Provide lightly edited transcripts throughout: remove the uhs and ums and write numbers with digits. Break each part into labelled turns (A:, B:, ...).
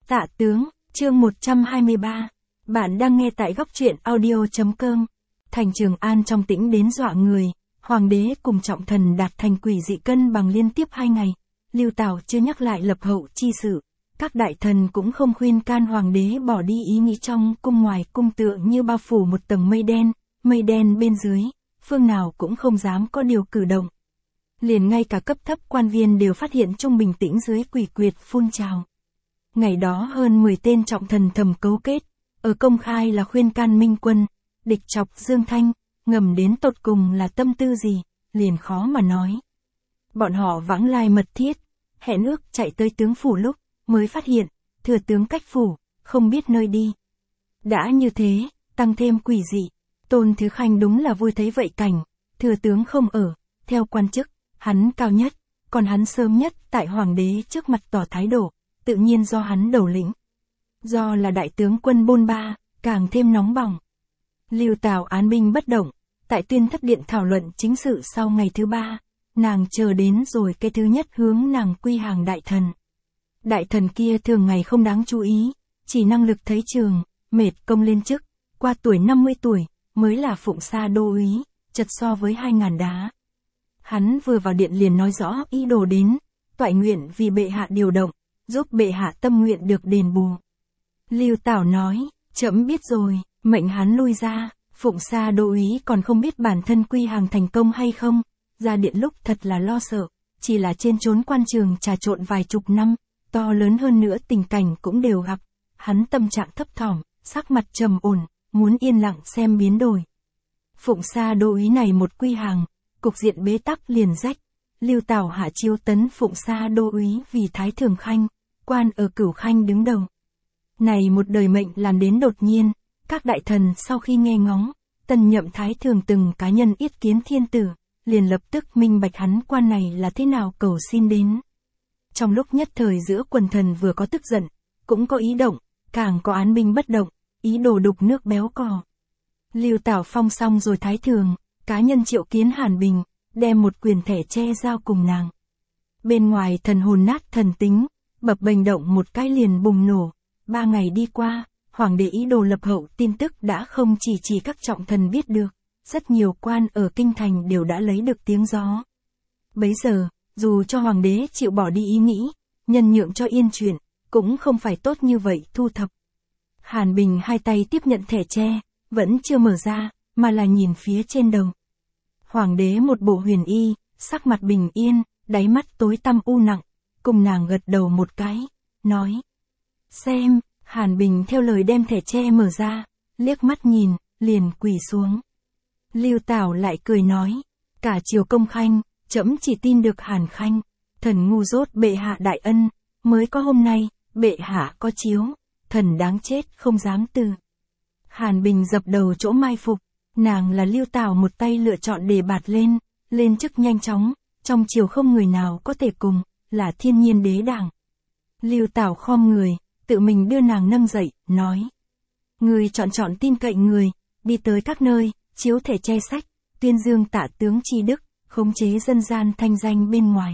A: Tạ tướng, chương 123. Bạn đang nghe tại góc truyện audio.com. Thành Trường An trong tĩnh đến dọa người, hoàng đế cùng trọng thần đạt thành quỷ dị cân bằng liên tiếp 2 ngày. Lưu Tào chưa nhắc lại lập hậu chi sự, các đại thần cũng không khuyên can hoàng đế bỏ đi ý nghĩ trong cung ngoài cung tựa như bao phủ một tầng mây đen bên dưới, phương nào cũng không dám có điều cử động. Liền ngay cả cấp thấp quan viên đều phát hiện trung bình tĩnh dưới quỷ quyệt phun trào. Ngày đó hơn 10 tên trọng thần thầm cấu kết, ở công khai là khuyên can Minh Quân, địch chọc Dương Thanh, ngầm đến tột cùng là tâm tư gì, liền khó mà nói. Bọn họ vãng lai mật thiết, hẹn ước chạy tới tướng phủ lúc, mới phát hiện, thừa tướng cách phủ, không biết nơi đi. Đã như thế, tăng thêm quỷ dị, Tôn Thứ Khanh đúng là vui thấy vậy cảnh, thừa tướng không ở, theo quan chức, hắn cao nhất, còn hắn sớm nhất tại hoàng đế trước mặt tỏ thái độ, tự nhiên do hắn đầu lĩnh. Do là đại tướng quân bôn ba, càng thêm nóng bỏng. Lưu Tào án binh bất động, tại Tuyên Thất Điện thảo luận chính sự sau ngày thứ 3, nàng chờ đến rồi cái thứ nhất hướng nàng quy hàng đại thần. Đại thần kia thường ngày không đáng chú ý, chỉ năng lực thấy trường, mệt công lên chức, qua tuổi 50 tuổi, mới là phụng sa đô úy, chật so với 2.000 đá. Hắn vừa vào điện liền nói rõ ý đồ đến, toại nguyện vì bệ hạ điều động, giúp bệ hạ tâm nguyện được đền bù. Lưu Tào nói, trẫm biết rồi, mệnh hắn lui ra, phụng sa đô úy còn không biết bản thân quy hàng thành công hay không, ra điện lúc thật là lo sợ, chỉ là trên chốn quan trường trà trộn vài chục năm, to lớn hơn nữa tình cảnh cũng đều gặp, hắn tâm trạng thấp thỏm, sắc mặt trầm ổn, muốn yên lặng xem biến đổi. Phụng sa đô úy này một quy hàng, cục diện bế tắc liền rách, Lưu Tào hạ chiếu tấn phụng sa đô úy vì Thái Thường Khanh, quan ở Cửu Khanh đứng đầu. Này một đời mệnh làm đến đột nhiên, các đại thần sau khi nghe ngóng, tân nhậm Thái Thường từng cá nhân yết kiến thiên tử, liền lập tức minh bạch hắn quan này là thế nào cầu xin đến. Trong lúc nhất thời giữa quần thần vừa có tức giận, cũng có ý động, càng có án binh bất động, ý đồ đục nước béo cò. Lưu Tào phong xong rồi Thái Thường, cá nhân triệu kiến Hàn Bình, đem một quyền thẻ tre giao cùng nàng. Bên ngoài thần hồn nát thần tính, bập bềnh động một cái liền bùng nổ. 3 ngày đi qua, hoàng đế ý đồ lập hậu tin tức đã không chỉ các trọng thần biết được, rất nhiều quan ở kinh thành đều đã lấy được tiếng gió. Bấy giờ, dù cho hoàng đế chịu bỏ đi ý nghĩ, nhân nhượng cho yên chuyện, cũng không phải tốt như vậy thu thập. Hàn Bình hai tay tiếp nhận thẻ tre, vẫn chưa mở ra, mà là nhìn phía trên đầu. Hoàng đế một bộ huyền y, sắc mặt bình yên, đáy mắt tối tăm u nặng, cùng nàng gật đầu một cái, nói. Xem, Hàn Bình theo lời đem thẻ tre mở ra, liếc mắt nhìn, liền quỳ xuống. Lưu Tào lại cười nói, cả triều công khanh, trẫm chỉ tin được Hàn Khanh, thần ngu dốt bệ hạ đại ân, mới có hôm nay, bệ hạ có chiếu, thần đáng chết không dám từ. Hàn Bình dập đầu chỗ mai phục, nàng là Lưu Tào một tay lựa chọn để bạt lên chức nhanh chóng, trong triều không người nào có thể cùng, là thiên nhiên đế đảng. Lưu Tào khom người, tự mình đưa nàng nâng dậy, nói. Người chọn tin cậy người, đi tới các nơi, chiếu thẻ che sách, tuyên dương Tạ tướng tri đức, khống chế dân gian thanh danh bên ngoài.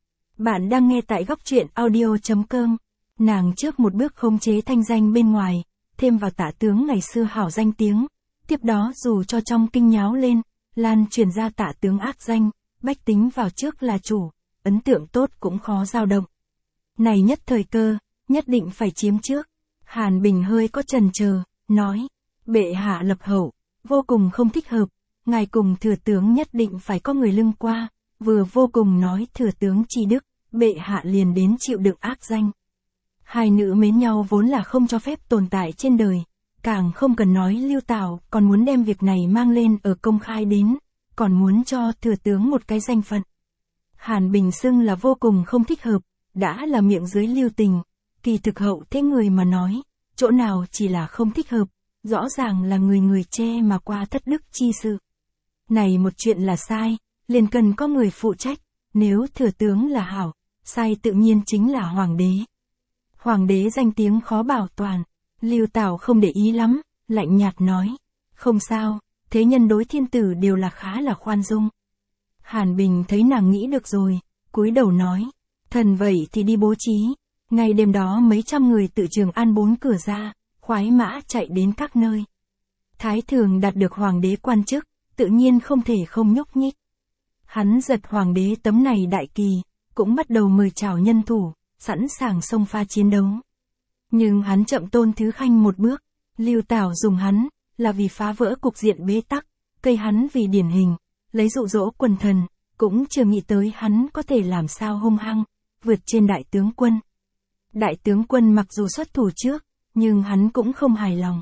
A: Bạn đang nghe tại góc truyện audio.com. Nàng trước một bước khống chế thanh danh bên ngoài, thêm vào Tạ tướng ngày xưa hảo danh tiếng, tiếp đó dù cho trong kinh nháo lên, lan truyền ra Tạ tướng ác danh, bách tính vào trước là chủ, ấn tượng tốt cũng khó dao động. Này nhất thời cơ, nhất định phải chiếm trước. Hàn Bình hơi có chần chờ, nói, bệ hạ lập hậu, vô cùng không thích hợp, ngài cùng thừa tướng nhất định phải có người lưng qua, vừa vô cùng nói thừa tướng tri đức, bệ hạ liền đến chịu đựng ác danh. Hai nữ mến nhau vốn là không cho phép tồn tại trên đời, càng không cần nói Lưu Tào còn muốn đem việc này mang lên ở công khai đến, còn muốn cho thừa tướng một cái danh phận. Hàn Bình xưng là vô cùng không thích hợp, đã là miệng dưới lưu tình, kỳ thực hậu thế người mà nói, chỗ nào chỉ là không thích hợp, rõ ràng là người che mà qua thất đức chi sự. Này một chuyện là sai, liền cần có người phụ trách, nếu thừa tướng là hảo, sai tự nhiên chính là hoàng đế. Hoàng đế danh tiếng khó bảo toàn, Lưu Tào không để ý lắm, lạnh nhạt nói, không sao, thế nhân đối thiên tử đều là khá là khoan dung. Hàn Bình thấy nàng nghĩ được rồi, cúi đầu nói, thần vậy thì đi bố trí, Ngày đêm đó mấy trăm người từ Trường An 4 cửa ra, khoái mã chạy đến các nơi. Thái Thường đạt được hoàng đế quan chức, tự nhiên không thể không nhúc nhích. Hắn giật hoàng đế tấm này đại kỳ, cũng bắt đầu mời chào nhân thủ, sẵn sàng xông pha chiến đấu. Nhưng hắn chậm Tôn Thứ Khanh một bước, Lưu Tảo dùng hắn, là vì phá vỡ cục diện bế tắc, cây hắn vì điển hình, lấy dụ dỗ quần thần, cũng chưa nghĩ tới hắn có thể làm sao hung hăng, vượt trên đại tướng quân. Đại tướng quân mặc dù xuất thủ trước, nhưng hắn cũng không hài lòng.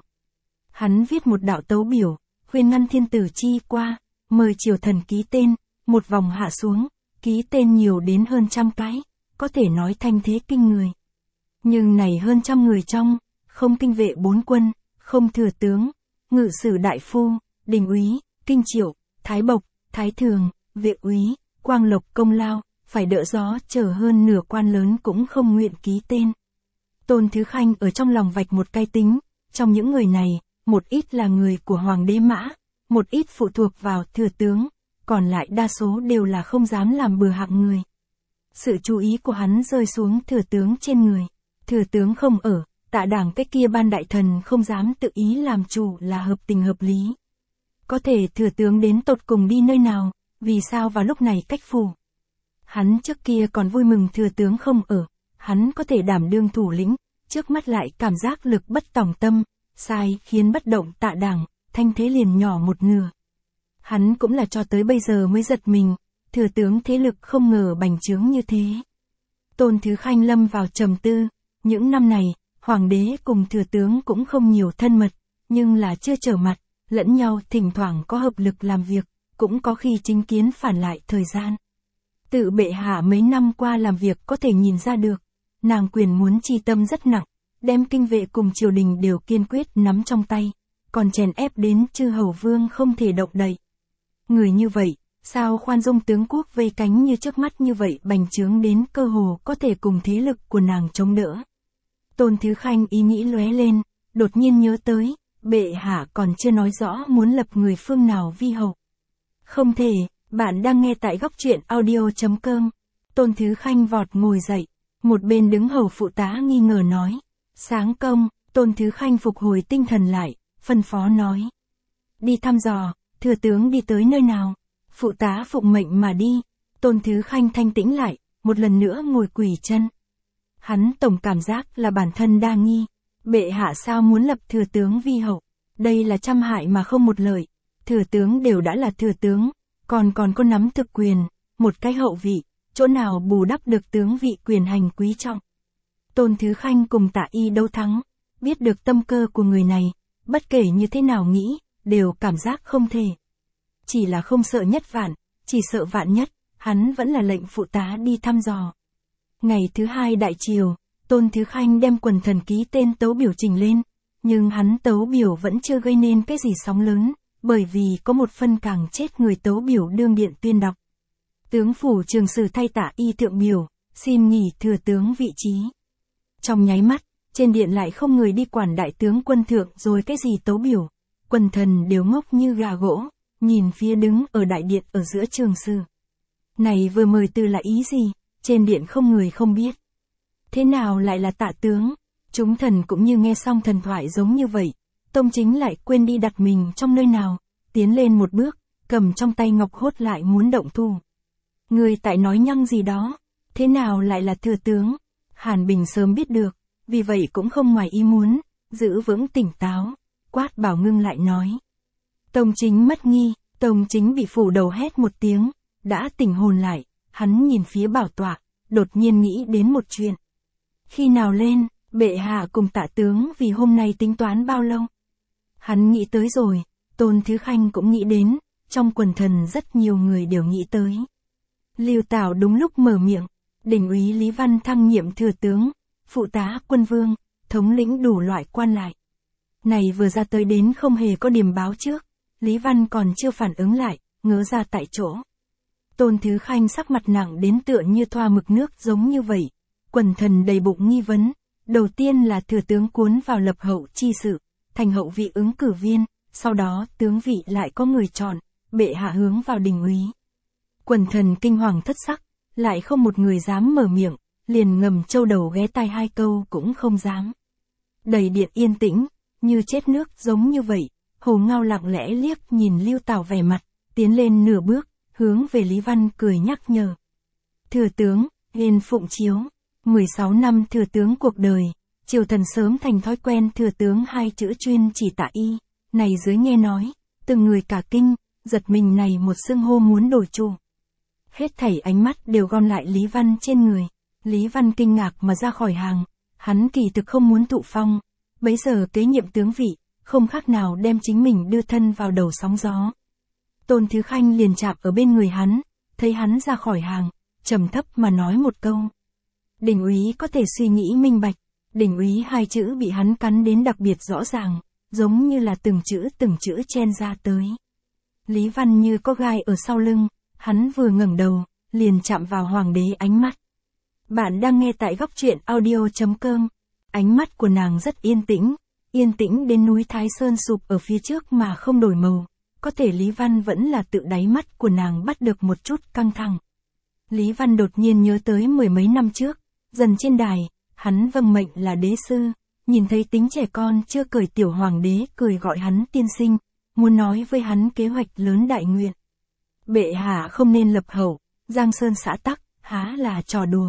A: Hắn viết một đạo tấu biểu, khuyên ngăn thiên tử chi qua, mời triều thần ký tên, một vòng hạ xuống, ký tên nhiều đến hơn 100 cái, có thể nói thanh thế kinh người. Nhưng này hơn 100 người trong, không kinh vệ 4 quân, không thừa tướng, ngự sử đại phu, đình úy, kinh triệu, thái bộc, thái thường, vệ úy, quang lộc công lao, phải đỡ gió chờ hơn nửa quan lớn cũng không nguyện ký tên. Tôn Thứ Khanh ở trong lòng vạch một cái tính, trong những người này, một ít là người của hoàng đế Mã, một ít phụ thuộc vào thừa tướng, còn lại đa số đều là không dám làm bừa hạng người. Sự chú ý của hắn rơi xuống thừa tướng trên người. Thừa tướng không ở, Tạ Đảng cái kia ban đại thần không dám tự ý làm chủ là hợp tình hợp lý. Có thể thừa tướng đến tột cùng đi nơi nào, vì sao vào lúc này cách phủ. Hắn trước kia còn vui mừng thừa tướng không ở, hắn có thể đảm đương thủ lĩnh, trước mắt lại cảm giác lực bất tòng tâm, sai khiến bất động Tạ Đảng, thanh thế liền nhỏ một nửa. Hắn cũng là cho tới bây giờ mới giật mình, thừa tướng thế lực không ngờ bành trướng như thế. Tôn Thứ Khanh lâm vào trầm tư, những năm này, hoàng đế cùng thừa tướng cũng không nhiều thân mật, nhưng là chưa trở mặt, lẫn nhau thỉnh thoảng có hợp lực làm việc, cũng có khi chính kiến phản lại thời gian. Tự bệ hạ mấy năm qua làm việc có thể nhìn ra được, nàng quyền muốn chi tâm rất nặng, đem kinh vệ cùng triều đình đều kiên quyết nắm trong tay, còn chèn ép đến chư hầu vương không thể động đậy. Người như vậy, sao khoan dung tướng quốc vây cánh như trước mắt như vậy bành trướng đến cơ hồ có thể cùng thế lực của nàng chống đỡ. Tôn Thứ Khanh ý nghĩ lóe lên, đột nhiên nhớ tới, bệ hạ còn chưa nói rõ muốn lập người phương nào vi hậu. Không thể, bạn đang nghe tại góc truyện audio.com. Tôn Thứ Khanh vọt ngồi dậy, một bên đứng hầu phụ tá nghi ngờ nói. Sáng công, Tôn Thứ Khanh phục hồi tinh thần lại, phân phó nói. Đi thăm dò, thừa tướng đi tới nơi nào? Phụ tá phụng mệnh mà đi. Tôn Thứ Khanh thanh tĩnh lại, một lần nữa ngồi quỳ chân. Hắn tổng cảm giác là bản thân đa nghi. Bệ hạ sao muốn lập thừa tướng vi hậu? Đây là trăm hại mà không một lợi. Thừa tướng đều đã là thừa tướng, còn có nắm thực quyền, một cái hậu vị, chỗ nào bù đắp được tướng vị quyền hành quý trọng. Tôn Thứ Khanh cùng Tạ Y đấu thắng, biết được tâm cơ của người này, bất kể như thế nào nghĩ, đều cảm giác không thể. Chỉ là không sợ nhất vạn, chỉ sợ vạn nhất, hắn vẫn là lệnh phụ tá đi thăm dò. Ngày thứ 2 đại triều, Tôn Thứ Khanh đem quần thần ký tên tấu biểu trình lên, nhưng hắn tấu biểu vẫn chưa gây nên cái gì sóng lớn, bởi vì có một phân càng chết người tấu biểu đương điện tuyên đọc. Tướng phủ Trường Sử thay Tạ Y thượng biểu, xin nghỉ thừa tướng vị trí. Trong nháy mắt, trên điện lại không người đi quản đại tướng quân thượng rồi cái gì tấu biểu, quần thần đều ngốc như gà gỗ, nhìn phía đứng ở đại điện ở giữa Trường Sử. Này vừa mời từ là ý gì, trên điện không người không biết. Thế nào lại là Tạ tướng? Chúng thần cũng như nghe xong thần thoại giống như vậy, Tông Chính lại quên đi đặt mình trong nơi nào, tiến lên một bước, cầm trong tay ngọc hốt lại muốn động thủ. Người tại nói nhăng gì đó, thế nào lại là thừa tướng? Hàn Bình sớm biết được, vì vậy cũng không ngoài ý muốn, giữ vững tỉnh táo, quát bảo ngưng lại nói. Tông Chính mất nghi, Tông Chính bị phủ đầu hét một tiếng, đã tỉnh hồn lại, hắn nhìn phía bảo tọa, đột nhiên nghĩ đến một chuyện. Khi nào lên, bệ hạ cùng Tạ tướng vì hôm nay tính toán bao lâu? Hắn nghĩ tới rồi, Tôn Thứ Khanh cũng nghĩ đến, trong quần thần rất nhiều người đều nghĩ tới. Lưu Tảo đúng lúc mở miệng, đình úy Lý Văn thăng nhiệm thừa tướng, phụ tá quân vương, thống lĩnh đủ loại quan lại. Này vừa ra tới đến không hề có điểm báo trước, Lý Văn còn chưa phản ứng lại, ngớ ra tại chỗ. Tôn Thứ Khanh sắc mặt nặng đến tựa như thoa mực nước giống như vậy, quần thần đầy bụng nghi vấn, đầu tiên là thừa tướng cuốn vào lập hậu chi sự, thành hậu vị ứng cử viên, sau đó tướng vị lại có người chọn, bệ hạ hướng vào đình úy. Quần thần kinh hoàng thất sắc, lại không một người dám mở miệng, liền ngầm châu đầu ghé tai 2 câu cũng không dám. Đầy điện yên tĩnh, như chết nước giống như vậy, Hồ Ngao lặng lẽ liếc nhìn Lưu Tảo vẻ mặt, tiến lên nửa bước, hướng về Lý Văn cười nhắc nhở. Thừa tướng, Yên phụng chiếu, 16 năm thừa tướng cuộc đời, triều thần sớm thành thói quen thừa tướng 2 chữ chuyên chỉ tạ y, này dưới nghe nói, từng người cả kinh, giật mình này một xưng hô muốn đổi chủ. Hết thảy ánh mắt đều gom lại Lý Văn trên người, Lý Văn kinh ngạc mà ra khỏi hàng, hắn kỳ thực không muốn thụ phong, bấy giờ kế nhiệm tướng vị, không khác nào đem chính mình đưa thân vào đầu sóng gió. Tôn Thứ Khanh liền chạm ở bên người hắn, thấy hắn ra khỏi hàng, trầm thấp mà nói một câu. Đình úy có thể suy nghĩ minh bạch, đình úy 2 chữ bị hắn cắn đến đặc biệt rõ ràng, giống như là từng chữ chen ra tới. Lý Văn như có gai ở sau lưng, hắn vừa ngẩng đầu, liền chạm vào hoàng đế ánh mắt. Bạn đang nghe tại góc truyện audio.com, ánh mắt của nàng rất yên tĩnh đến núi Thái Sơn sụp ở phía trước mà không đổi màu, có thể Lý Văn vẫn là tự đáy mắt của nàng bắt được một chút căng thẳng. Lý Văn đột nhiên nhớ tới 10 mấy năm trước, dần trên đài, hắn vâng mệnh là đế sư, nhìn thấy tính trẻ con chưa cởi tiểu hoàng đế cười gọi hắn tiên sinh, muốn nói với hắn kế hoạch lớn đại nguyện. Bệ hạ không nên lập hậu, Giang Sơn xã tắc, há là trò đùa.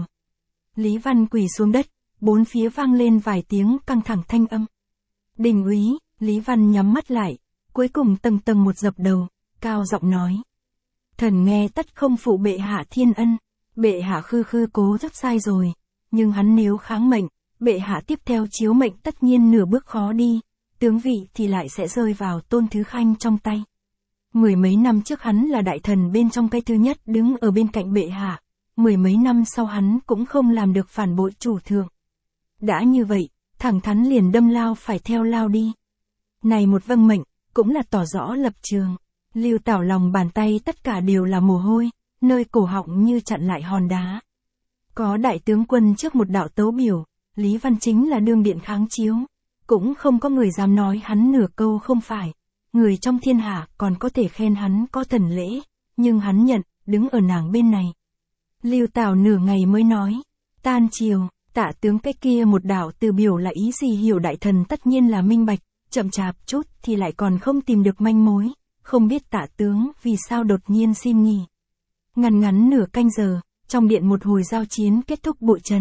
A: Lý Văn quỳ xuống đất, bốn phía vang lên vài tiếng căng thẳng thanh âm. Đình úy, Lý Văn nhắm mắt lại, cuối cùng tầng một dập đầu, cao giọng nói. Thần nghe tất không phụ bệ hạ thiên ân, bệ hạ khư cố rất sai rồi, nhưng hắn nếu kháng mệnh, bệ hạ tiếp theo chiếu mệnh tất nhiên nửa bước khó đi, tướng vị thì lại sẽ rơi vào Tôn Thứ Khanh trong tay. 10 mấy năm trước hắn là đại thần bên trong cái thứ nhất đứng ở bên cạnh bệ hạ, 10 mấy năm sau hắn cũng không làm được phản bội chủ thượng. Đã như vậy, thẳng thắn liền đâm lao phải theo lao đi. Này một vâng mệnh, cũng là tỏ rõ lập trường. Lưu Tảo lòng bàn tay tất cả đều là mồ hôi, nơi cổ họng như chặn lại hòn đá. Có đại tướng quân trước một đạo tấu biểu, Lý Văn chính là đương điện kháng chiếu, cũng không có người dám nói hắn nửa câu không phải. Người trong thiên hạ còn có thể khen hắn có thần lễ, nhưng hắn nhận, đứng ở nàng bên này. Lưu Tảo nửa ngày mới nói, tan chiều, Tạ tướng cái kia một đạo từ biểu là ý gì hiểu đại thần tất nhiên là minh bạch, chậm chạp chút thì lại còn không tìm được manh mối, không biết Tạ tướng vì sao đột nhiên xin nghỉ. Ngắn nửa canh giờ, trong điện một hồi giao chiến kết thúc bụi trần.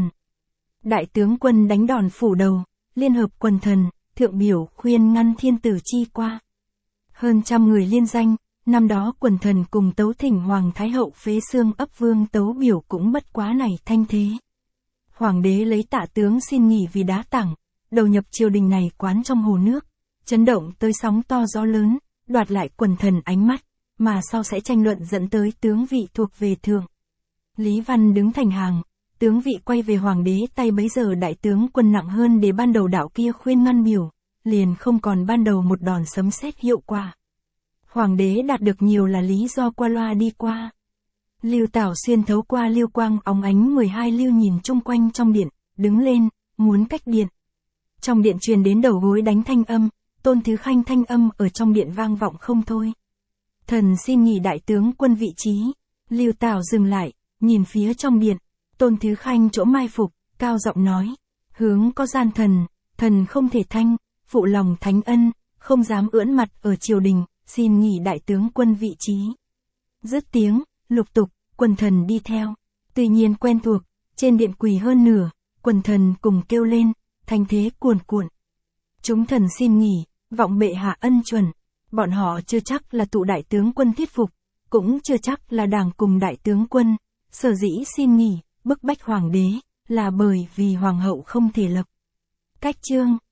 A: Đại tướng quân đánh đòn phủ đầu, liên hợp quần thần, thượng biểu khuyên ngăn thiên tử chi qua. Hơn 100 người liên danh, năm đó quần thần cùng tấu thỉnh Hoàng Thái Hậu phế xương ấp vương tấu biểu cũng bất quá này thanh thế. Hoàng đế lấy Tạ tướng xin nghỉ vì đá tảng, đầu nhập triều đình này quán trong hồ nước, chấn động tới sóng to gió lớn, đoạt lại quần thần ánh mắt, mà sau sẽ tranh luận dẫn tới tướng vị thuộc về thượng. Lý Văn đứng thành hàng, tướng vị quay về hoàng đế tay bấy giờ đại tướng quân nặng hơn để ban đầu đạo kia khuyên ngăn biểu, liền không còn ban đầu một đòn sấm sét hiệu quả. Hoàng đế đạt được nhiều là lý do qua loa đi qua. Lưu Tảo xuyên thấu qua lưu quang óng ánh 12 lưu nhìn chung quanh trong điện, đứng lên, muốn cách điện. Trong điện truyền đến đầu gối đánh thanh âm, Tôn Thứ Khanh thanh âm ở trong điện vang vọng không thôi. Thần xin nghỉ đại tướng quân vị trí. Lưu Tảo dừng lại, nhìn phía trong điện, Tôn Thứ Khanh chỗ mai phục, cao giọng nói, hướng có gian thần, thần không thể thanh, phụ lòng thánh ân, không dám ưỡn mặt ở triều đình, xin nghỉ đại tướng quân vị trí. Dứt tiếng, lục tục, quần thần đi theo, tuy nhiên quen thuộc, trên điện quỳ hơn nửa, quần thần cùng kêu lên, thanh thế cuồn cuộn. Chúng thần xin nghỉ, vọng bệ hạ ân chuẩn, bọn họ chưa chắc là tụ đại tướng quân thuyết phục, cũng chưa chắc là đảng cùng đại tướng quân, sở dĩ xin nghỉ, bức bách hoàng đế, là bởi vì hoàng hậu không thể lập. Cách chương